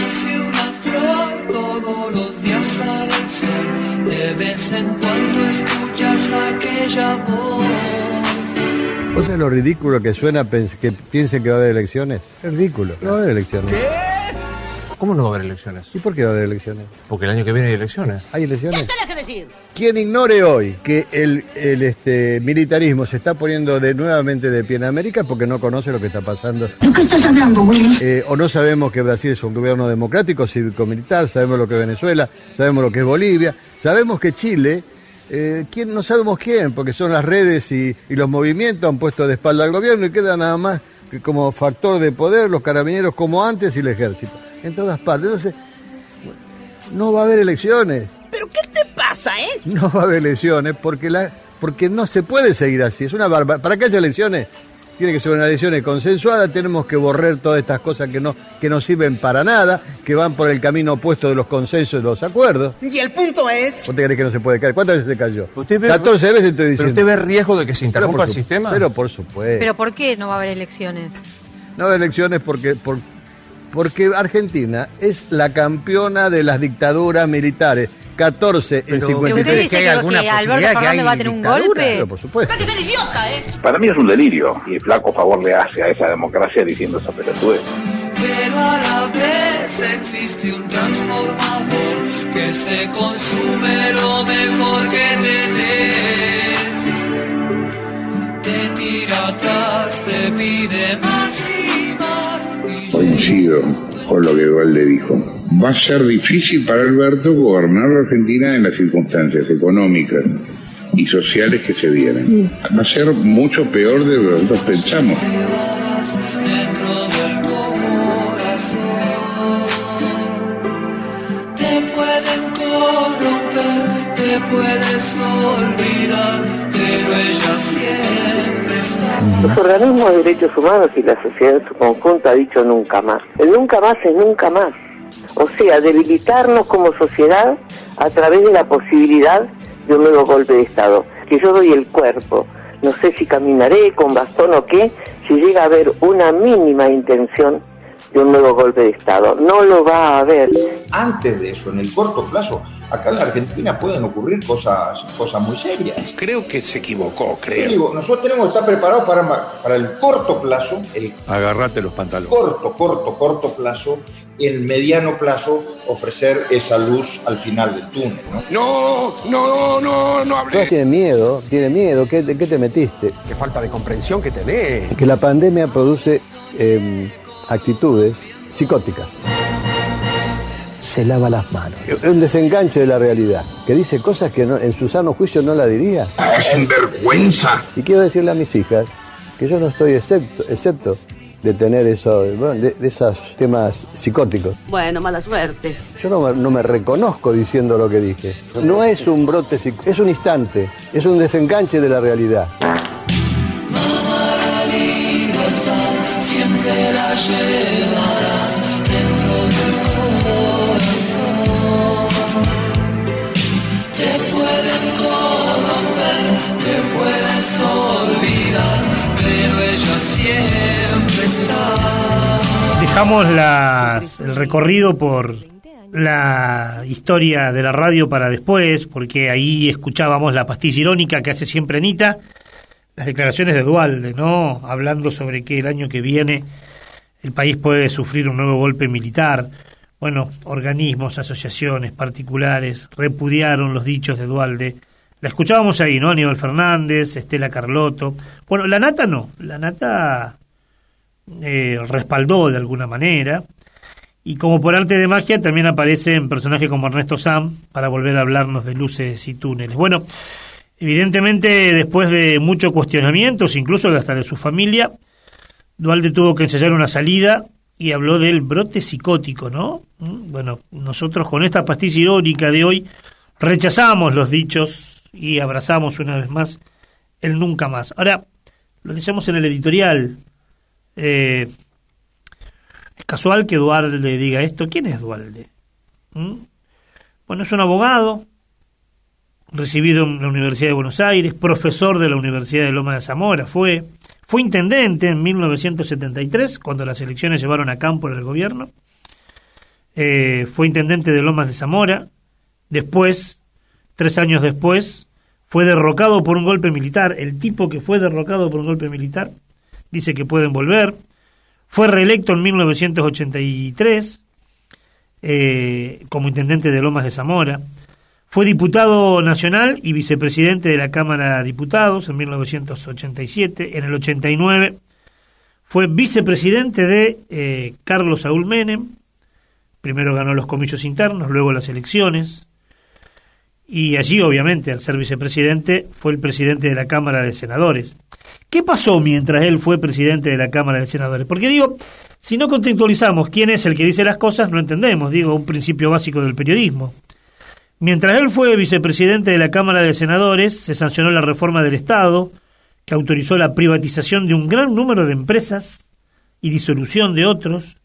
nace una flor, todos los días sale el sol, de vez en cuando escuchas aquella voz. ¿Vos sabés lo ridículo que suena que piensen que va a haber elecciones? Es ridículo. No va a haber elecciones. ¿Qué? ¿Cómo no va a haber elecciones? ¿Y por qué va a haber elecciones? Porque el año que viene hay elecciones. ¿Hay elecciones? ¿Qué tenés que decir? Quien ignore hoy que el militarismo se está poniendo nuevamente de pie en América es porque no conoce lo que está pasando. ¿De qué estás hablando, güey? O no sabemos que Brasil es un gobierno democrático, cívico-militar, sabemos lo que es Venezuela, sabemos lo que es Bolivia, sabemos que Chile, no sabemos quién, porque son las redes y los movimientos han puesto de espalda al gobierno y queda nada más que como factor de poder los carabineros como antes y el ejército, en todas partes. Entonces, no va a haber elecciones. ¿Pero qué te pasa, No va a haber elecciones porque no se puede seguir así. Es una barbaridad. Para que haya elecciones, tiene que ser una elecciones consensuadas. Tenemos que borrar todas estas cosas que no sirven para nada, que van por el camino opuesto de los consensos y los acuerdos. Y el punto es... ¿Vos te crees que no se puede caer? ¿Cuántas veces se cayó? 14 veces estoy diciendo. ¿Pero usted ve riesgo de que se interrumpa el sistema? Pero por supuesto. ¿Pero por qué no va a haber elecciones? No va a haber elecciones porque Argentina es la campeona de las dictaduras militares. 14 en 53. ¿Pero usted dice que Alberto Fernández va a tener un golpe? Pero por supuesto. ¡Va a ser idiota, Para mí es un delirio y flaco favor le hace a esa democracia diciendo esa pelotudez. Pero a la vez existe un transformador que se consume lo mejor que tenés. Te tira atrás, te pide más y más. Coincido con lo que Duhalde dijo. Va a ser difícil para Alberto gobernar la Argentina en las circunstancias económicas y sociales que se vienen. Va a ser mucho peor de lo que nosotros pensamos. Dentro del corazón te pueden corromper, te puedes olvidar, pero ella siempre está. Los organismos de derechos humanos y la sociedad en su conjunto ha dicho nunca más. El nunca más es nunca más. O sea, debilitarnos como sociedad a través de la posibilidad de un nuevo golpe de Estado. Que yo doy el cuerpo. No sé si caminaré con bastón o qué, si llega a haber una mínima intención de un nuevo golpe de Estado. No lo va a haber. Antes de eso, en el corto plazo, acá en la Argentina pueden ocurrir cosas muy serias. Creo que se equivocó, Yo digo, nosotros tenemos que estar preparados para el corto plazo, Agarrate los pantalones. Corto plazo, y el mediano plazo ofrecer esa luz al final del túnel, ¿no? No hablé. Todos tienen miedo. ¿De qué te metiste? Qué falta de comprensión que tenés. Que la pandemia produce actitudes psicóticas. Se lava las manos. Un desenganche de la realidad, que dice cosas que en su sano juicio no la diría. Es sinvergüenza. Y quiero decirle a mis hijas que yo no estoy excepto de tener de esos temas psicóticos. Bueno, mala suerte. Yo no me reconozco diciendo lo que dije. No es un brote psicótico, es un instante, es un desenganche de la realidad. Mamá, la libertad siempre la llevarás dentro del corazón. Te pueden corromper, te puedes olvidar, pero ella siempre está. Dejamos el recorrido por la historia de la radio para después, porque ahí escuchábamos la pastilla irónica que hace siempre Anita, las declaraciones de Duhalde, ¿no? Hablando sobre que el año que viene el país puede sufrir un nuevo golpe militar. Bueno, organismos, asociaciones, particulares repudiaron los dichos de Duhalde. La escuchábamos ahí, ¿no? Aníbal Fernández, Estela Carlotto. Bueno, la Nata no. La Nata respaldó de alguna manera. Y como por arte de magia también aparecen personajes como Ernesto Sam para volver a hablarnos de luces y túneles. Bueno, evidentemente después de muchos cuestionamientos, incluso hasta de su familia, Duhalde tuvo que ensayar una salida y habló del brote psicótico, ¿no? Bueno, nosotros con esta pastilla irónica de hoy rechazamos los dichos y abrazamos una vez más el nunca más. Ahora, lo decíamos en el editorial, es casual que Duhalde diga esto. ¿Quién es Duhalde? Bueno, es un abogado recibido en la Universidad de Buenos Aires, profesor de la Universidad de Loma de Zamora, fue intendente en 1973, cuando las elecciones llevaron a campo en el gobierno. fue intendente de Lomas de Zamora. Después, 3 años después, fue derrocado por un golpe militar. El tipo que fue derrocado por un golpe militar dice que pueden volver. Fue reelecto en 1983 como intendente de Lomas de Zamora. Fue diputado nacional y vicepresidente de la Cámara de Diputados en 1987. En el 89 fue vicepresidente de Carlos Saúl Menem. Primero ganó los comicios internos, luego las elecciones. Y allí, obviamente, al ser vicepresidente, fue el presidente de la Cámara de Senadores. ¿Qué pasó mientras él fue presidente de la Cámara de Senadores? Porque digo, si no contextualizamos quién es el que dice las cosas, no entendemos, digo, un principio básico del periodismo. Mientras él fue vicepresidente de la Cámara de Senadores, se sancionó la reforma del Estado, que autorizó la privatización de un gran número de empresas y disolución de otros.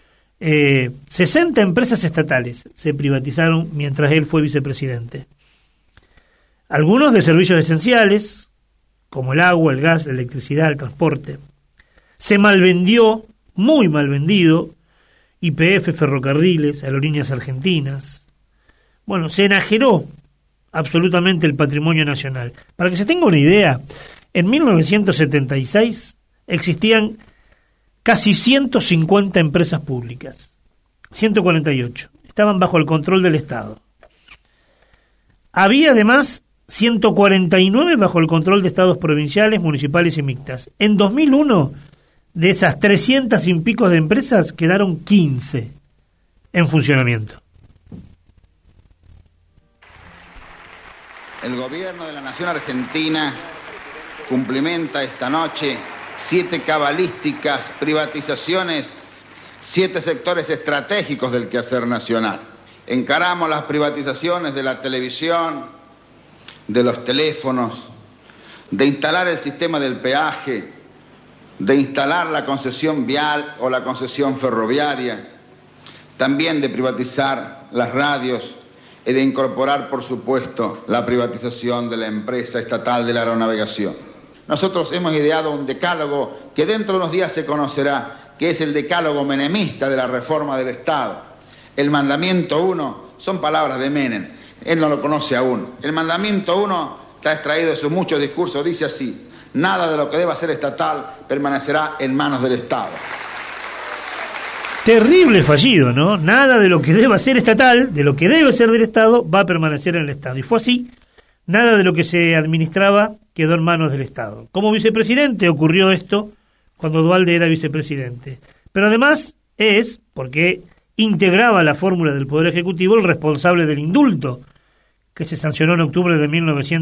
60 empresas estatales se privatizaron mientras él fue vicepresidente. Algunos de servicios esenciales, como el agua, el gas, la electricidad, el transporte. Se malvendió, muy mal vendido, YPF, ferrocarriles, aerolíneas argentinas. Bueno, se enajeró absolutamente el patrimonio nacional. Para que se tenga una idea, en 1976 existían casi 150 empresas públicas. 148. Estaban bajo el control del Estado. Había además 149 bajo el control de estados provinciales, municipales y mixtas. En 2001, de esas 300 y pico de empresas, quedaron 15 en funcionamiento. El gobierno de la Nación Argentina cumplimenta esta noche 7 cabalísticas privatizaciones, 7 sectores estratégicos del quehacer nacional. Encaramos las privatizaciones de la televisión, de los teléfonos, de instalar el sistema del peaje, de instalar la concesión vial o la concesión ferroviaria, también de privatizar las radios y de incorporar, por supuesto, la privatización de la empresa estatal de la aeronavegación. Nosotros hemos ideado un decálogo que dentro de unos días se conocerá, que es el decálogo menemista de la reforma del Estado. El mandamiento 1 son palabras de Menem, él no lo conoce aún. El mandamiento 1 está extraído de sus muchos discursos, dice así: nada de lo que deba ser estatal permanecerá en manos del Estado. Terrible fallido, ¿no? Nada de lo que deba ser estatal, de lo que debe ser del Estado, va a permanecer en el Estado. Y fue así. Nada de lo que se administraba quedó en manos del Estado. Como vicepresidente ocurrió esto cuando Duhalde era vicepresidente. Pero además es, porque integraba la fórmula del Poder Ejecutivo, el responsable del indulto, que se sancionó en octubre de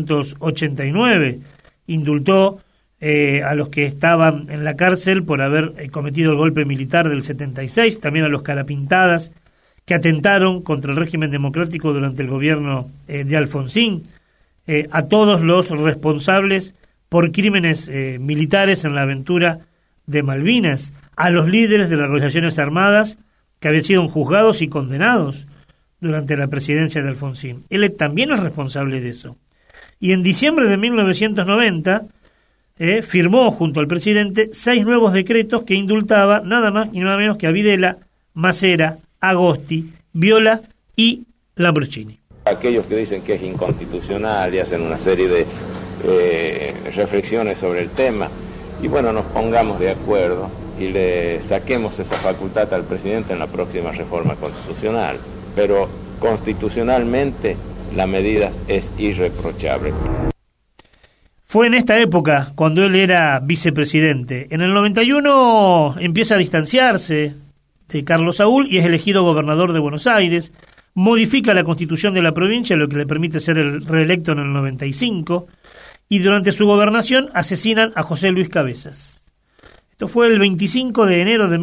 1989. Indultó a los que estaban en la cárcel por haber cometido el golpe militar del 76, también a los carapintadas que atentaron contra el régimen democrático durante el gobierno de Alfonsín, a todos los responsables por crímenes militares en la aventura de Malvinas, a los líderes de las organizaciones armadas que habían sido juzgados y condenados durante la presidencia de Alfonsín. Él también es responsable de eso. Y en diciembre de 1990 firmó junto al presidente 6 nuevos decretos que indultaba nada más y nada menos que a Videla, Macera, Agosti, Viola y Lambruschini. Aquellos que dicen que es inconstitucional y hacen una serie de reflexiones sobre el tema, y bueno, nos pongamos de acuerdo y le saquemos esa facultad al presidente en la próxima reforma constitucional. Pero constitucionalmente la medida es irreprochable. Fue en esta época cuando él era vicepresidente. En el 91 empieza a distanciarse de Carlos Saúl y es elegido gobernador de Buenos Aires. Modifica la constitución de la provincia, lo que le permite ser el reelecto en el 95. Y durante su gobernación asesinan a José Luis Cabezas. Esto fue el 25 de enero de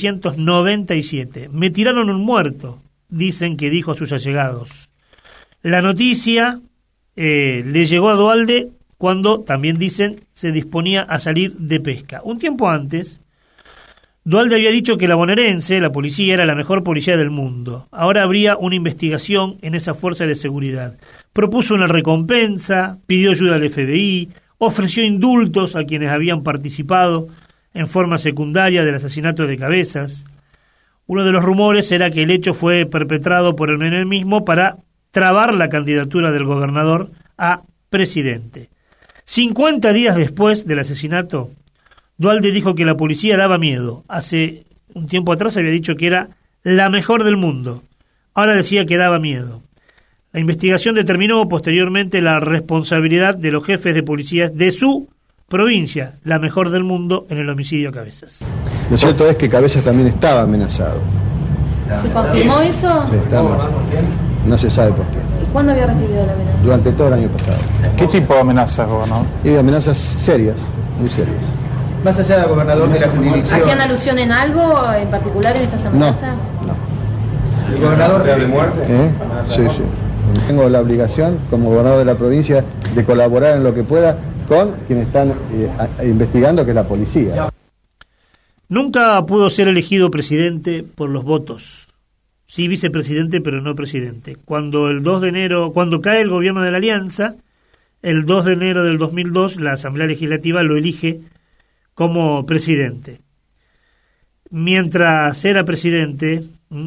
1997. Me tiraron un muerto, dicen que dijo a sus allegados. La noticia le llegó a Duhalde cuando, también dicen, se disponía a salir de pesca. Un tiempo antes, Duhalde había dicho que la bonaerense, la policía, era la mejor policía del mundo. Ahora habría una investigación en esa fuerza de seguridad. Propuso una recompensa, pidió ayuda al FBI, ofreció indultos a quienes habían participado en forma secundaria del asesinato de Cabezas. Uno de los rumores era que el hecho fue perpetrado por el menemismo para trabar la candidatura del gobernador a presidente. 50 días después del asesinato, Duhalde dijo que la policía daba miedo. Hace un tiempo atrás había dicho que era la mejor del mundo. Ahora decía que daba miedo. La investigación determinó posteriormente la responsabilidad de los jefes de policía de su provincia, la mejor del mundo, en el homicidio a Cabezas. Lo cierto es que Cabezas también estaba amenazado. ¿Se confirmó eso? Sí, estaba amenazado. No se sabe por qué. ¿Y cuándo había recibido la amenaza? Durante todo el año pasado. ¿Qué tipo de amenazas, gobernador? Amenazas serias, muy serias. Más allá del gobernador de la jurisdicción. ¿Hacían alusión en algo en particular en esas amenazas? No. ¿El gobernador de muerte? Sí. Tengo la obligación, como gobernador de la provincia, de colaborar en lo que pueda con quienes están investigando, que es la policía. Nunca pudo ser elegido presidente por los votos. Sí, vicepresidente, pero no presidente. Cuando cae el gobierno de la Alianza, el 2 de enero del 2002, la Asamblea Legislativa lo elige como presidente. Mientras era presidente,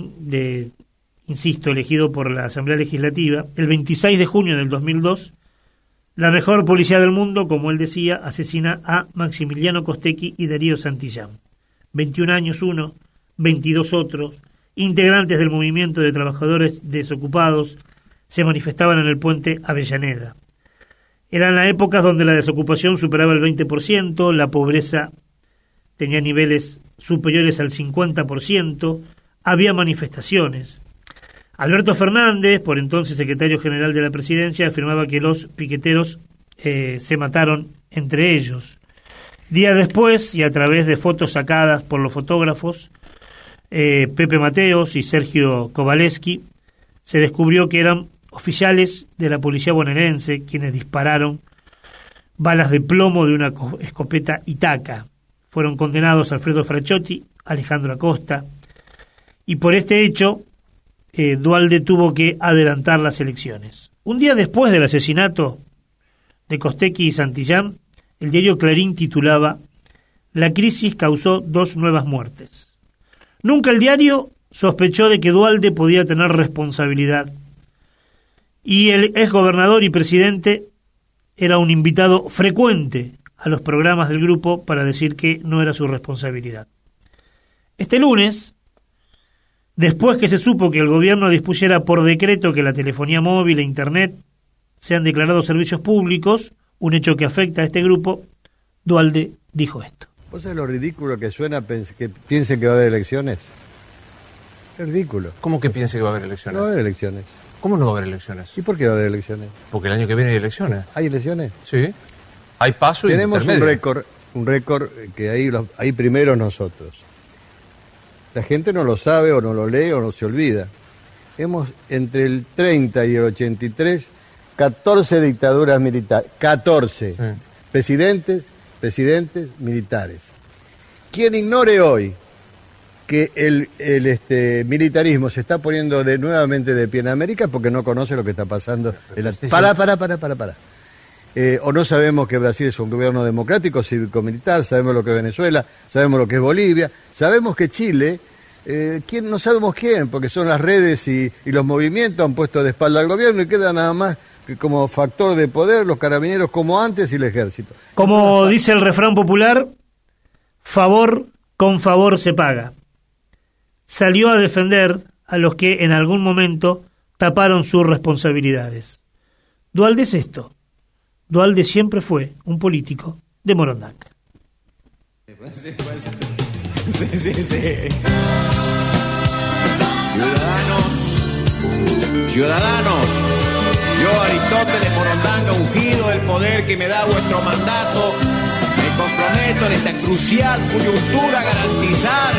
elegido por la Asamblea Legislativa, el 26 de junio del 2002, la mejor policía del mundo, como él decía, asesina a Maximiliano Costecchi y Darío Santillán. 21 años uno, 22 otros, integrantes del movimiento de trabajadores desocupados, se manifestaban en el puente Avellaneda. Eran las épocas donde la desocupación superaba el 20%, la pobreza tenía niveles superiores al 50%, había manifestaciones. Alberto Fernández, por entonces secretario general de la presidencia, afirmaba que los piqueteros se mataron entre ellos. Días después, y a través de fotos sacadas por los fotógrafos Pepe Mateos y Sergio Kowaleski, se descubrió que eran oficiales de la policía bonaerense quienes dispararon balas de plomo de una escopeta Itaca. Fueron condenados Alfredo Fraciotti, Alejandro Acosta, y por este hecho Duhalde tuvo que adelantar las elecciones. Un día después del asesinato de Costecchi y Santillán, el diario Clarín titulaba: "La crisis causó 2 nuevas muertes". Nunca el diario sospechó de que Duhalde podía tener responsabilidad, y el exgobernador y presidente era un invitado frecuente a los programas del grupo para decir que no era su responsabilidad. Este lunes, después que se supo que el gobierno dispusiera por decreto que la telefonía móvil e internet sean declarados servicios públicos, un hecho que afecta a este grupo, Duhalde dijo esto. ¿Vos sabés lo ridículo que suena que piensen que va a haber elecciones? Es ridículo. ¿Cómo que piense que va a haber elecciones? No va a haber elecciones. ¿Cómo no va a haber elecciones? ¿Y por qué va a haber elecciones? Porque el año que viene hay elecciones. ¿Hay elecciones? Sí. Hay paso y tenemos un récord que ahí primero nosotros. La gente no lo sabe o no lo lee o no se olvida. Hemos entre el 30 y el 83 14 dictaduras militares, 14 sí. presidentes militares. Quien ignore hoy que el militarismo se está poniendo nuevamente de pie en América porque no conoce lo que está pasando. Para. O no sabemos que Brasil es un gobierno democrático, cívico-militar, sabemos lo que es Venezuela, sabemos lo que es Bolivia, sabemos que Chile, no sabemos quién, porque son las redes y los movimientos han puesto de espalda al gobierno y queda nada más que como factor de poder los carabineros como antes y el ejército. Como dice el refrán popular, favor con favor se paga. Salió a defender a los que en algún momento taparon sus responsabilidades. Duhalde es esto. Duhalde siempre fue un político de Morondanga. Sí. Ciudadanos, yo Aristóteles Morondanga, ungido del poder que me da vuestro mandato, me comprometo en esta crucial coyuntura a garantizar.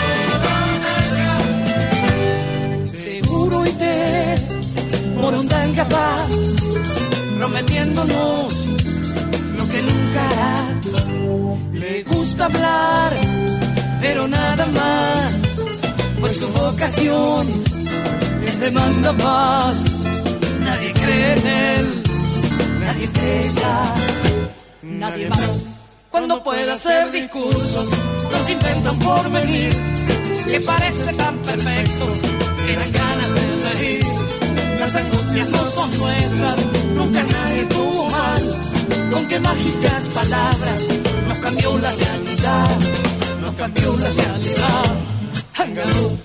Seguro y te Morondanga va prometiéndonos lo que nunca hará. Le gusta hablar, pero nada más, pues su vocación es demanda más. Nadie cree en él, nadie cree ya, nadie más. Cuando pueda hacer discursos, los inventan por venir. que parece tan perfecto, que dan ganas de reír. Las angustias no son nuestras, nunca nadie tuvo mal. Con qué mágicas palabras nos cambió la realidad, nos cambió la realidad. Hangalú.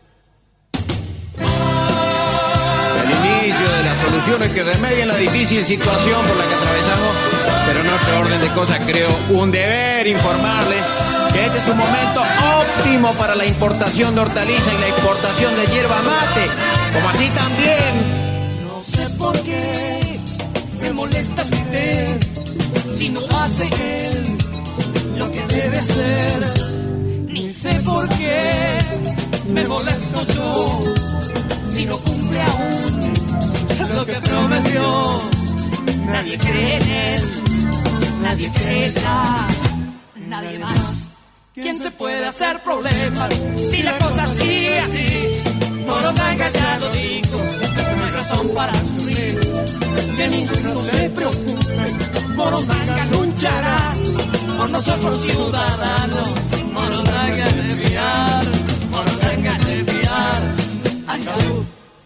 El inicio de las soluciones que remedian la difícil situación por la que atravesamos, pero en otro orden de cosas creo un deber informarles que este es un momento óptimo para la importación de hortalizas y la exportación de hierba mate, como así también. No sé por qué se molesta usted si no hace él lo que debe hacer. Ni sé por qué me molesto yo si no cumple aún lo que prometió. Nadie cree en él, nadie cree ya, nadie más. ¿Quién se puede hacer problemas si la cosa sigue así? Morondanga ya lo dijo, no hay razón para sufrir, que ninguno se preocupe. Morondanga luchará por nosotros ciudadanos. Morondanga de enviar, Morondanga de enviar. Andalú.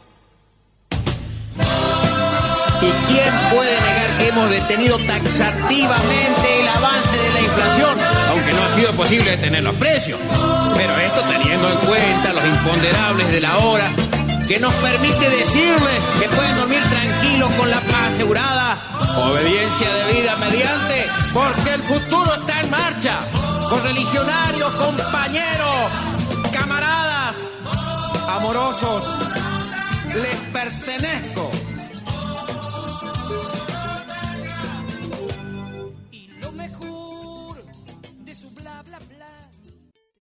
¿Y quién puede negar que hemos detenido taxativamente el avance de la inflación, aunque no ha sido posible detener los precios? Pero esto teniendo en cuenta los imponderables de la hora, que nos permite decirles que pueden dormir tranquilos con la paz asegurada, obediencia debida mediante, porque el futuro está en marcha. Correligionarios, compañeros, camaradas, amorosos, les pertenezco.